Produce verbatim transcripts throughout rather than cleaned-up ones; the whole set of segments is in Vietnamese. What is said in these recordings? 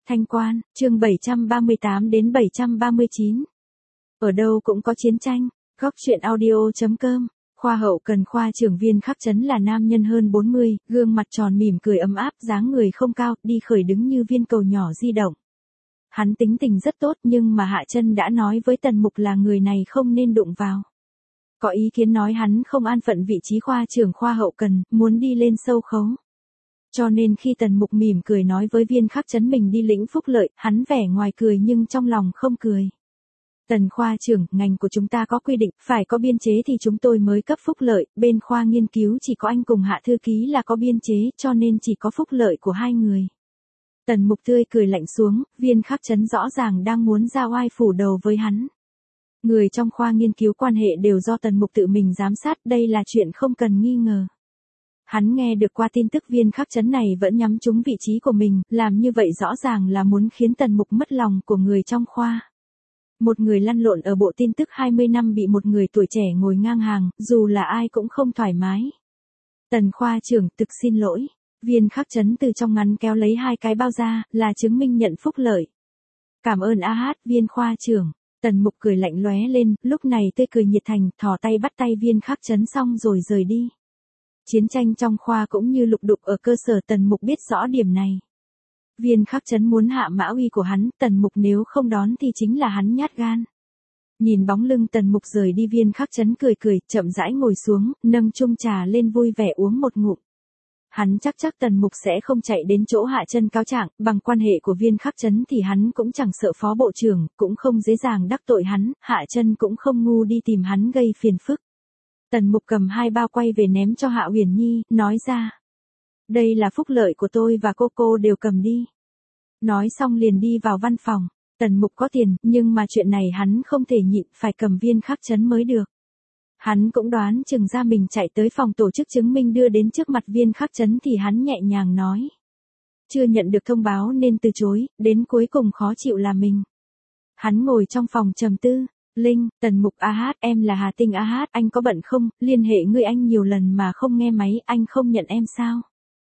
Thanh Quan, chương bảy trăm ba mươi tám đến bảy trăm ba mươi chín. Ở đâu cũng có chiến tranh. Góc truyện audio chấm com. Khoa hậu cần khoa trưởng Viên Khắc Trấn là nam nhân hơn bốn mươi, gương mặt tròn mỉm cười ấm áp, dáng người không cao, đi khởi đứng như viên cầu nhỏ di động. Hắn tính tình rất tốt nhưng mà Hạ Chân đã nói với Tần Mục là người này không nên đụng vào. Có ý kiến nói hắn không an phận vị trí khoa trưởng khoa hậu cần, muốn đi lên sâu khấu. Cho nên khi Tần Mục mỉm cười nói với Viên Khắc Trấn mình đi lĩnh phúc lợi, hắn vẻ ngoài cười nhưng trong lòng không cười. Tần khoa trưởng, ngành của chúng ta có quy định, phải có biên chế thì chúng tôi mới cấp phúc lợi, bên khoa nghiên cứu chỉ có anh cùng Hạ thư ký là có biên chế, cho nên chỉ có phúc lợi của hai người. Tần Mục tươi cười lạnh xuống, Viên Khắc Trấn rõ ràng đang muốn ra oai phủ đầu với hắn. Người trong khoa nghiên cứu quan hệ đều do Tần Mục tự mình giám sát, đây là chuyện không cần nghi ngờ. Hắn nghe được qua tin tức Viên Khắc Trấn này vẫn nhắm trúng vị trí của mình, làm như vậy rõ ràng là muốn khiến Tần Mục mất lòng của người trong khoa. Một người lăn lộn ở bộ tin tức hai mươi năm bị một người tuổi trẻ ngồi ngang hàng, dù là ai cũng không thoải mái. Tần khoa trưởng, thực xin lỗi. Viên Khắc Trấn từ trong ngăn kéo lấy hai cái bao ra, là chứng minh nhận phúc lợi. Cảm ơn a hát, Viên khoa trưởng. Tần Mục cười lạnh lóe lên, lúc này tươi cười nhiệt thành, thò tay bắt tay Viên Khắc Trấn xong rồi rời đi. Chiến tranh trong khoa cũng như lục đục ở cơ sở, Tần Mục biết rõ điểm này. Viên Khắc Trấn muốn hạ mã uy của hắn, Tần Mục nếu không đón thì chính là hắn nhát gan. Nhìn bóng lưng Tần Mục rời đi, Viên Khắc Trấn cười cười, chậm rãi ngồi xuống, nâng chung trà lên vui vẻ uống một ngụm. Hắn chắc chắc Tần Mục sẽ không chạy đến chỗ Hạ Chân cáo trạng, bằng quan hệ của Viên Khắc Trấn thì hắn cũng chẳng sợ phó bộ trưởng, cũng không dễ dàng đắc tội hắn, Hạ Chân cũng không ngu đi tìm hắn gây phiền phức. Tần Mục cầm hai bao quay về ném cho Hạ Uyển Nhi, nói ra. Đây là phúc lợi của tôi và cô cô đều cầm đi. Nói xong liền đi vào văn phòng. Tần Mục có tiền, nhưng mà chuyện này hắn không thể nhịn, phải cầm Viên Khắc Trấn mới được. Hắn cũng đoán chừng ra mình chạy tới phòng tổ chức chứng minh đưa đến trước mặt Viên Khắc Trấn thì hắn nhẹ nhàng nói. Chưa nhận được thông báo nên từ chối, đến cuối cùng khó chịu là mình. Hắn ngồi trong phòng trầm tư. Linh, Tần Mục a hát, em là Hà Tinh a hát, anh có bận không, liên hệ ngươi anh nhiều lần mà không nghe máy, anh không nhận em sao?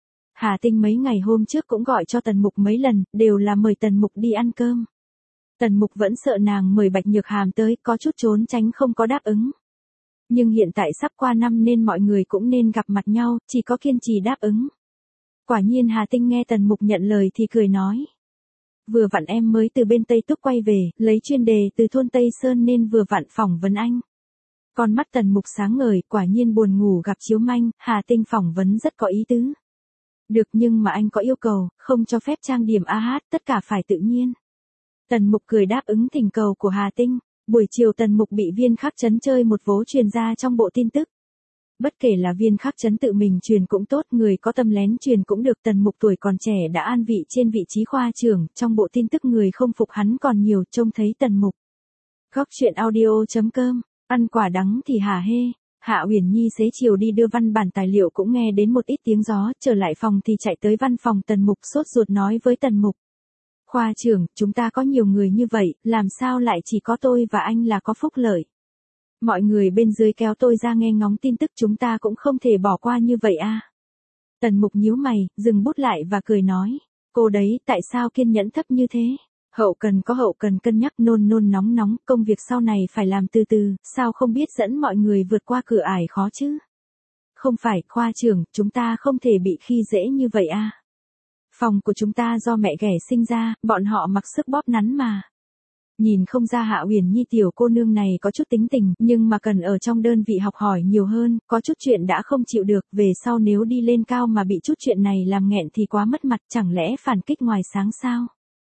Hà Tinh mấy ngày hôm trước cũng gọi cho Tần Mục mấy lần, đều là mời Tần Mục đi ăn cơm. Tần Mục vẫn sợ nàng mời Bạch Nhược Hàm tới, có chút trốn tránh không có đáp ứng. Nhưng hiện tại sắp qua năm nên mọi người cũng nên gặp mặt nhau, chỉ có kiên trì đáp ứng. Quả nhiên Hà Tinh nghe Tần Mục nhận lời thì cười nói. Vừa vặn em mới từ bên Tây Túc quay về, lấy chuyên đề từ thôn Tây Sơn nên vừa vặn phỏng vấn anh. Con mắt Tần Mục sáng ngời, quả nhiên buồn ngủ gặp chiếu manh, Hà Tinh phỏng vấn rất có ý tứ. Được, nhưng mà anh có yêu cầu, không cho phép trang điểm a hát, tất cả phải tự nhiên. Tần Mục cười đáp ứng thỉnh cầu của Hà Tinh. Buổi chiều Tần Mục bị Viên Khắc Trấn chơi một vố truyền ra trong bộ tin tức. Bất kể là Viên Khắc Trấn tự mình truyền cũng tốt, người có tâm lén truyền cũng được, Tần Mục tuổi còn trẻ đã an vị trên vị trí khoa trưởng, trong bộ tin tức người không phục hắn còn nhiều, trông thấy Tần Mục. Góc truyện audio chấm com, ăn quả đắng thì hả hê. Hạ Uyển Nhi xế chiều đi đưa văn bản tài liệu cũng nghe đến một ít tiếng gió, trở lại phòng thì chạy tới văn phòng Tần Mục sốt ruột nói với Tần Mục. Khoa trưởng, chúng ta có nhiều người như vậy, làm sao lại chỉ có tôi và anh là có phúc lợi? Mọi người bên dưới kéo tôi ra nghe ngóng tin tức, chúng ta cũng không thể bỏ qua như vậy a. Tần Mục nhíu mày, dừng bút lại và cười nói. Cô đấy, tại sao kiên nhẫn thấp như thế? Hậu cần có hậu cần cân nhắc, nôn nôn nóng nóng, công việc sau này phải làm từ từ, sao không biết dẫn mọi người vượt qua cửa ải khó chứ? Không phải, khoa trưởng, chúng ta không thể bị khi dễ như vậy a. Phòng của chúng ta do mẹ ghẻ sinh ra, bọn họ mặc sức bóp nắn mà. Nhìn không ra Hạ Uyển Nhi tiểu cô nương này có chút tính tình, nhưng mà cần ở trong đơn vị học hỏi nhiều hơn, có chút chuyện đã không chịu được, về sau nếu đi lên cao mà bị chút chuyện này làm nghẹn thì quá mất mặt, chẳng lẽ phản kích ngoài sáng sao?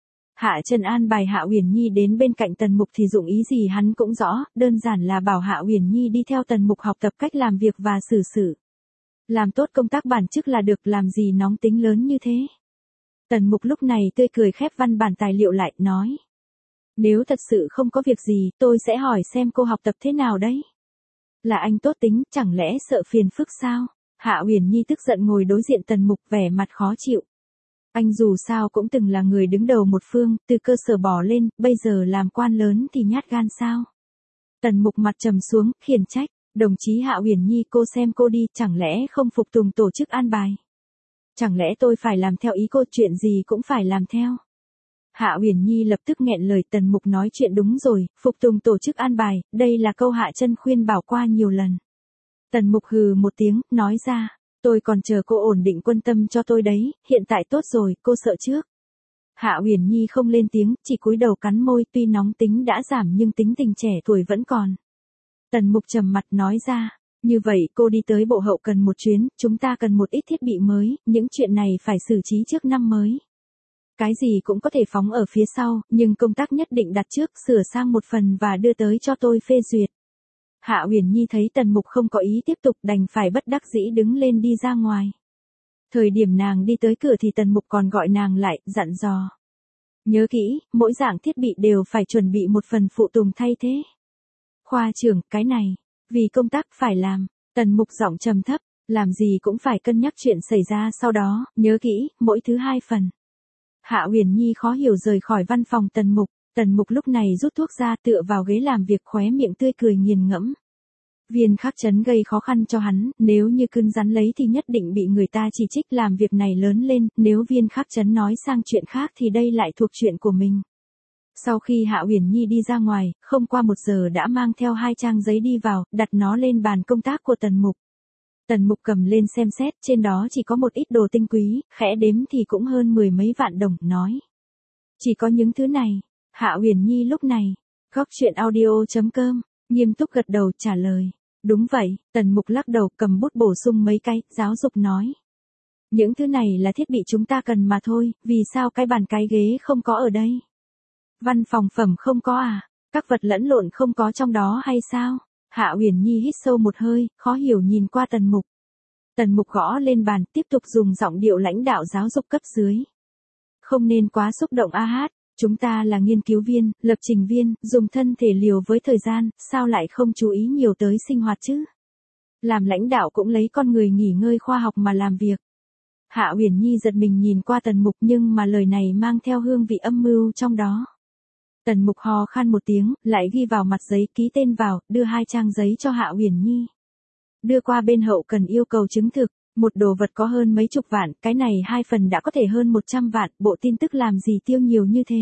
Hạ Chân an bài Hạ Uyển Nhi đến bên cạnh Tần Mục thì dụng ý gì hắn cũng rõ, đơn giản là bảo Hạ Uyển Nhi đi theo Tần Mục học tập cách làm việc và xử sự. Làm tốt công tác bản chức là được, làm gì nóng tính lớn như thế. Tần Mục lúc này tươi cười khép văn bản tài liệu lại, nói. Nếu thật sự không có việc gì, tôi sẽ hỏi xem cô học tập thế nào đấy. Là anh tốt tính, chẳng lẽ sợ phiền phức sao? Hạ Uyển Nhi tức giận ngồi đối diện Tần Mục vẻ mặt khó chịu. Anh dù sao cũng từng là người đứng đầu một phương, từ cơ sở bỏ lên, bây giờ làm quan lớn thì nhát gan sao? Tần Mục mặt trầm xuống, khiển trách. Đồng chí Hạ Uyển Nhi, cô xem cô đi, chẳng lẽ không phục tùng tổ chức an bài? Chẳng lẽ tôi phải làm theo ý cô, chuyện gì cũng phải làm theo? Hạ Uyển Nhi lập tức nghẹn lời, Tần Mục nói chuyện đúng rồi, phục tùng tổ chức an bài, đây là câu Hạ Chân khuyên bảo qua nhiều lần. Tần Mục hừ một tiếng, nói ra, tôi còn chờ cô ổn định quân tâm cho tôi đấy, hiện tại tốt rồi, cô sợ trước. Hạ Uyển Nhi không lên tiếng, chỉ cúi đầu cắn môi, tuy nóng tính đã giảm nhưng tính tình trẻ tuổi vẫn còn. Tần Mục trầm mặt nói ra, như vậy cô đi tới bộ hậu cần một chuyến, chúng ta cần một ít thiết bị mới, những chuyện này phải xử trí trước năm mới. Cái gì cũng có thể phóng ở phía sau, nhưng công tác nhất định đặt trước, sửa sang một phần và đưa tới cho tôi phê duyệt. Hạ Uyển Nhi thấy Tần Mục không có ý tiếp tục đành phải bất đắc dĩ đứng lên đi ra ngoài. Thời điểm nàng đi tới cửa thì Tần Mục còn gọi nàng lại, dặn dò. Nhớ kỹ, mỗi dạng thiết bị đều phải chuẩn bị một phần phụ tùng thay thế. Khoa trưởng, cái này, vì công tác phải làm. Tần Mục giọng trầm thấp, làm gì cũng phải cân nhắc chuyện xảy ra sau đó, nhớ kỹ, mỗi thứ hai phần. Hạ Uyển Nhi khó hiểu rời khỏi văn phòng Tần Mục, Tần Mục lúc này rút thuốc ra tựa vào ghế làm việc khóe miệng tươi cười nghiền ngẫm. Viên Khắc Trấn gây khó khăn cho hắn, nếu như cứng rắn lấy thì nhất định bị người ta chỉ trích làm việc này lớn lên, nếu Viên Khắc Trấn nói sang chuyện khác thì đây lại thuộc chuyện của mình. Sau khi Hạ Uyển Nhi đi ra ngoài, không qua một giờ đã mang theo hai trang giấy đi vào, đặt nó lên bàn công tác của Tần Mục. Tần Mục cầm lên xem xét, trên đó chỉ có một ít đồ tinh quý, khẽ đếm thì cũng hơn mười mấy vạn đồng, nói. Chỉ có những thứ này. Hạ Uyển Nhi lúc này, góc truyện audio chấm com, nghiêm túc gật đầu trả lời. Đúng vậy, Tần Mục lắc đầu cầm bút bổ sung mấy cái, giáo dục nói. Những thứ này là thiết bị chúng ta cần mà thôi, vì sao cái bàn cái ghế không có ở đây? Văn phòng phẩm không có à? Các vật lẫn lộn không có trong đó hay sao? Hạ Uyển Nhi hít sâu một hơi, khó hiểu nhìn qua Tần Mục. Tần Mục gõ lên bàn, tiếp tục dùng giọng điệu lãnh đạo giáo dục cấp dưới. Không nên quá xúc động a hát, chúng ta là nghiên cứu viên, lập trình viên, dùng thân thể liều với thời gian, sao lại không chú ý nhiều tới sinh hoạt chứ? Làm lãnh đạo cũng lấy con người nghỉ ngơi khoa học mà làm việc. Hạ Uyển Nhi giật mình nhìn qua Tần Mục nhưng mà lời này mang theo hương vị âm mưu trong đó. Tần Mục hò khan một tiếng, lại ghi vào mặt giấy, ký tên vào, đưa hai trang giấy cho Hạ Uyển Nhi. Đưa qua bên hậu cần yêu cầu chứng thực, một đồ vật có hơn mấy chục vạn, cái này hai phần đã có thể hơn một trăm vạn, bộ tin tức làm gì tiêu nhiều như thế.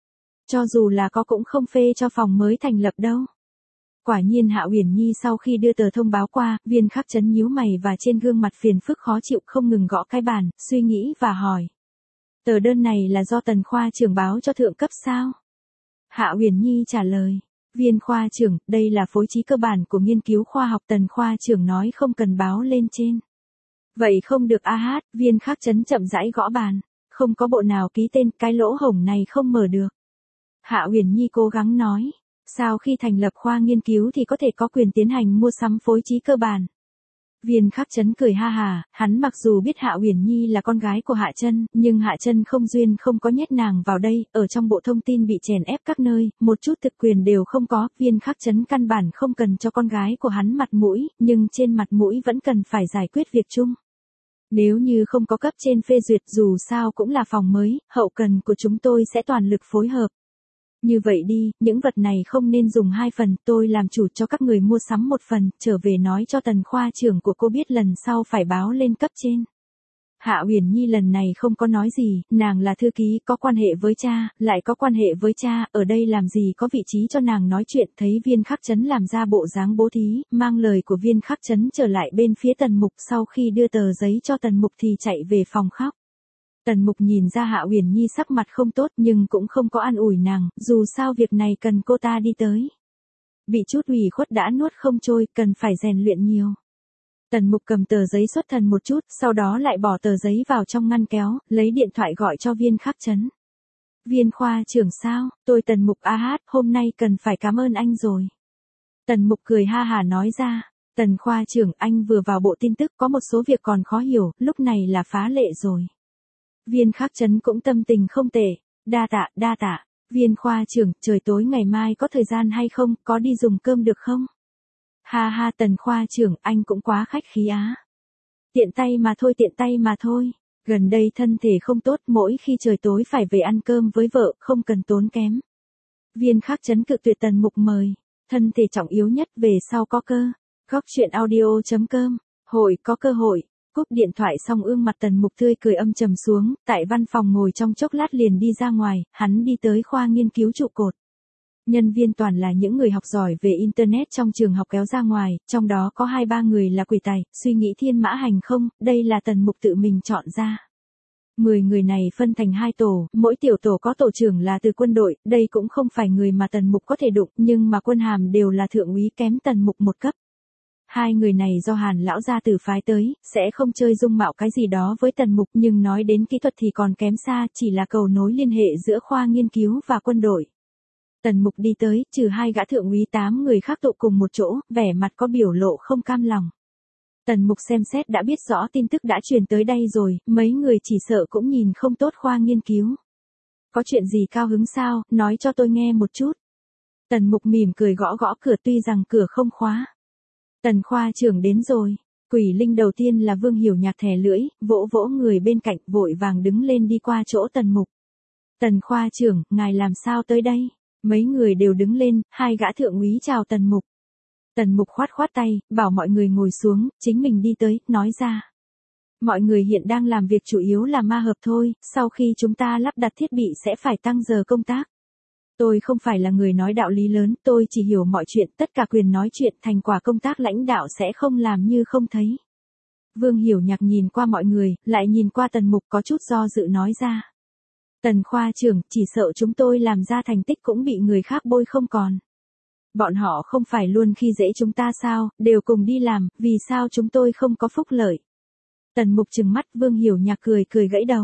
Cho dù là có cũng không phê cho phòng mới thành lập đâu. Quả nhiên Hạ Uyển Nhi sau khi đưa tờ thông báo qua, Viên Khắc Trấn nhíu mày và trên gương mặt phiền phức khó chịu không ngừng gõ cái bàn, suy nghĩ và hỏi. Tờ đơn này là do Tần khoa trưởng báo cho thượng cấp sao? Hạ Uyển Nhi trả lời. Viên khoa trưởng, đây là phối trí cơ bản của nghiên cứu khoa học, Tần khoa trưởng nói không cần báo lên trên. Vậy không được a hát, Viên Khắc Trấn chậm rãi gõ bàn. Không có bộ nào ký tên, cái lỗ hổng này không mở được. Hạ Uyển Nhi cố gắng nói. Sau khi thành lập khoa nghiên cứu thì có thể có quyền tiến hành mua sắm phối trí cơ bản. Viên Khắc Trấn cười ha hà, hắn mặc dù biết Hạ Uyển Nhi là con gái của Hạ Chân, nhưng Hạ Chân không duyên không có nhét nàng vào đây, ở trong bộ thông tin bị chèn ép các nơi, một chút thực quyền đều không có, Viên Khắc Trấn căn bản không cần cho con gái của hắn mặt mũi, nhưng trên mặt mũi vẫn cần phải giải quyết việc chung. Nếu như không có cấp trên phê duyệt dù sao cũng là phòng mới, hậu cần của chúng tôi sẽ toàn lực phối hợp. Như vậy đi, những vật này không nên dùng hai phần, tôi làm chủ cho các người mua sắm một phần, trở về nói cho Tần khoa trưởng của cô biết lần sau phải báo lên cấp trên. Hạ Uyển Nhi lần này không có nói gì, nàng là thư ký, có quan hệ với cha, lại có quan hệ với cha, ở đây làm gì có vị trí cho nàng nói chuyện, thấy Viên Khắc Trấn làm ra bộ dáng bố thí, mang lời của Viên Khắc Trấn trở lại bên phía Tần Mục, sau khi đưa tờ giấy cho Tần Mục thì chạy về phòng khóc. Tần Mục nhìn ra Hạ Uyển Nhi sắc mặt không tốt nhưng cũng không có an ủi nàng, dù sao việc này cần cô ta đi tới. Bị chút ủy khuất đã nuốt không trôi, cần phải rèn luyện nhiều. Tần Mục cầm tờ giấy xuất thần một chút, sau đó lại bỏ tờ giấy vào trong ngăn kéo, lấy điện thoại gọi cho Viên Khắc Trấn. Viên khoa trưởng sao, tôi Tần Mục a hát, hôm nay cần phải cảm ơn anh rồi. Tần Mục cười ha hà nói ra, Tần khoa trưởng, anh vừa vào bộ tin tức có một số việc còn khó hiểu, lúc này là phá lệ rồi. Viên Khắc Trấn cũng tâm tình không tệ, đa tạ, đa tạ, Viên khoa trưởng, trời tối ngày mai có thời gian hay không, có đi dùng cơm được không? Ha ha Tần khoa trưởng, anh cũng quá khách khí á. Tiện tay mà thôi, tiện tay mà thôi, gần đây thân thể không tốt, mỗi khi trời tối phải về ăn cơm với vợ, không cần tốn kém. Viên Khắc Trấn cự tuyệt Tần Mục mời, thân thể trọng yếu nhất, về sau có cơ. Góc truyện audio chấm com, hội có cơ hội. Cúp điện thoại xong ương mặt Tần Mục tươi cười âm trầm xuống, tại văn phòng ngồi trong chốc lát liền đi ra ngoài, hắn đi tới khoa nghiên cứu trụ cột. Nhân viên toàn là những người học giỏi về Internet trong trường học kéo ra ngoài, trong đó có hai ba người là quỷ tài, suy nghĩ thiên mã hành không, đây là Tần Mục tự mình chọn ra. Mười người này phân thành hai tổ, mỗi tiểu tổ có tổ trưởng là từ quân đội, đây cũng không phải người mà Tần Mục có thể đụng, nhưng mà quân hàm đều là thượng úy kém Tần Mục một cấp. Hai người này do Hàn lão gia tử phái tới, sẽ không chơi dung mạo cái gì đó với Tần Mục, nhưng nói đến kỹ thuật thì còn kém xa, chỉ là cầu nối liên hệ giữa khoa nghiên cứu và quân đội. Tần Mục đi tới, trừ hai gã thượng úy tám người khác tụ cùng một chỗ, vẻ mặt có biểu lộ không cam lòng. Tần Mục xem xét đã biết rõ tin tức đã truyền tới đây rồi, mấy người chỉ sợ cũng nhìn không tốt khoa nghiên cứu. Có chuyện gì cao hứng sao, nói cho tôi nghe một chút. Tần Mục mỉm cười gõ gõ cửa tuy rằng cửa không khóa. Tần khoa trưởng đến rồi. Quỷ linh đầu tiên là Vương Hiểu Nhạc thè lưỡi, vỗ vỗ người bên cạnh vội vàng đứng lên đi qua chỗ Tần Mục. Tần khoa trưởng, ngài làm sao tới đây? Mấy người đều đứng lên, hai gã thượng úy chào Tần Mục. Tần Mục khoát khoát tay, bảo mọi người ngồi xuống, chính mình đi tới, nói ra. Mọi người hiện đang làm việc chủ yếu là ma hợp thôi, sau khi chúng ta lắp đặt thiết bị sẽ phải tăng giờ công tác. Tôi không phải là người nói đạo lý lớn, tôi chỉ hiểu mọi chuyện, tất cả quyền nói chuyện, thành quả công tác lãnh đạo sẽ không làm như không thấy. Vương Hiểu Nhạc nhìn qua mọi người, lại nhìn qua Tần Mục có chút do dự nói ra. Tần khoa trưởng, chỉ sợ chúng tôi làm ra thành tích cũng bị người khác bôi không còn. Bọn họ không phải luôn khi dễ chúng ta sao, đều cùng đi làm, vì sao chúng tôi không có phúc lợi. Tần Mục trừng mắt, Vương Hiểu Nhạc cười cười gãy đầu.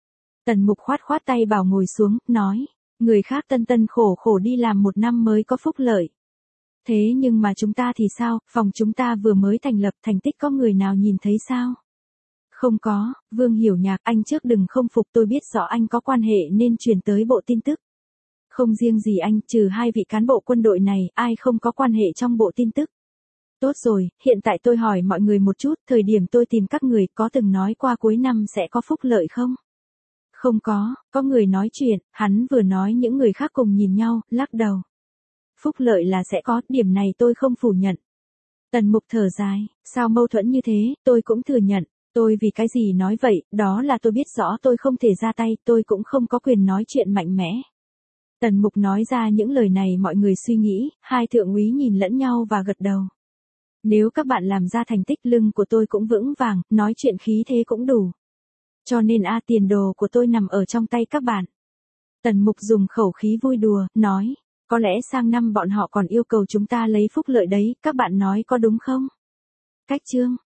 Tần Mục khoát khoát tay bảo ngồi xuống, nói, người khác tân tân khổ khổ đi làm một năm mới có phúc lợi. Thế nhưng mà chúng ta thì sao, phòng chúng ta vừa mới thành lập, thành tích có người nào nhìn thấy sao? Không có, Vương Hiểu Nhạc, anh trước đừng không phục, tôi biết rõ anh có quan hệ nên truyền tới bộ tin tức. Không riêng gì anh, trừ hai vị cán bộ quân đội này, ai không có quan hệ trong bộ tin tức. Tốt rồi, hiện tại tôi hỏi mọi người một chút, thời điểm tôi tìm các người có từng nói qua cuối năm sẽ có phúc lợi không? Không có, có người nói chuyện, hắn vừa nói những người khác cùng nhìn nhau, lắc đầu. Phúc lợi là sẽ có, điểm này tôi không phủ nhận. Tần Mục thở dài, sao mâu thuẫn như thế, tôi cũng thừa nhận. Tôi vì cái gì nói vậy, đó là tôi biết rõ tôi không thể ra tay, tôi cũng không có quyền nói chuyện mạnh mẽ. Tần Mục nói ra những lời này mọi người suy nghĩ, hai thượng úy nhìn lẫn nhau và gật đầu. Nếu các bạn làm ra thành tích lưng của tôi cũng vững vàng, nói chuyện khí thế cũng đủ. Cho nên a tiền đồ của tôi nằm ở trong tay các bạn. Tần Mục dùng khẩu khí vui đùa, nói, có lẽ sang năm bọn họ còn yêu cầu chúng ta lấy phúc lợi đấy, các bạn nói có đúng không? Cách chương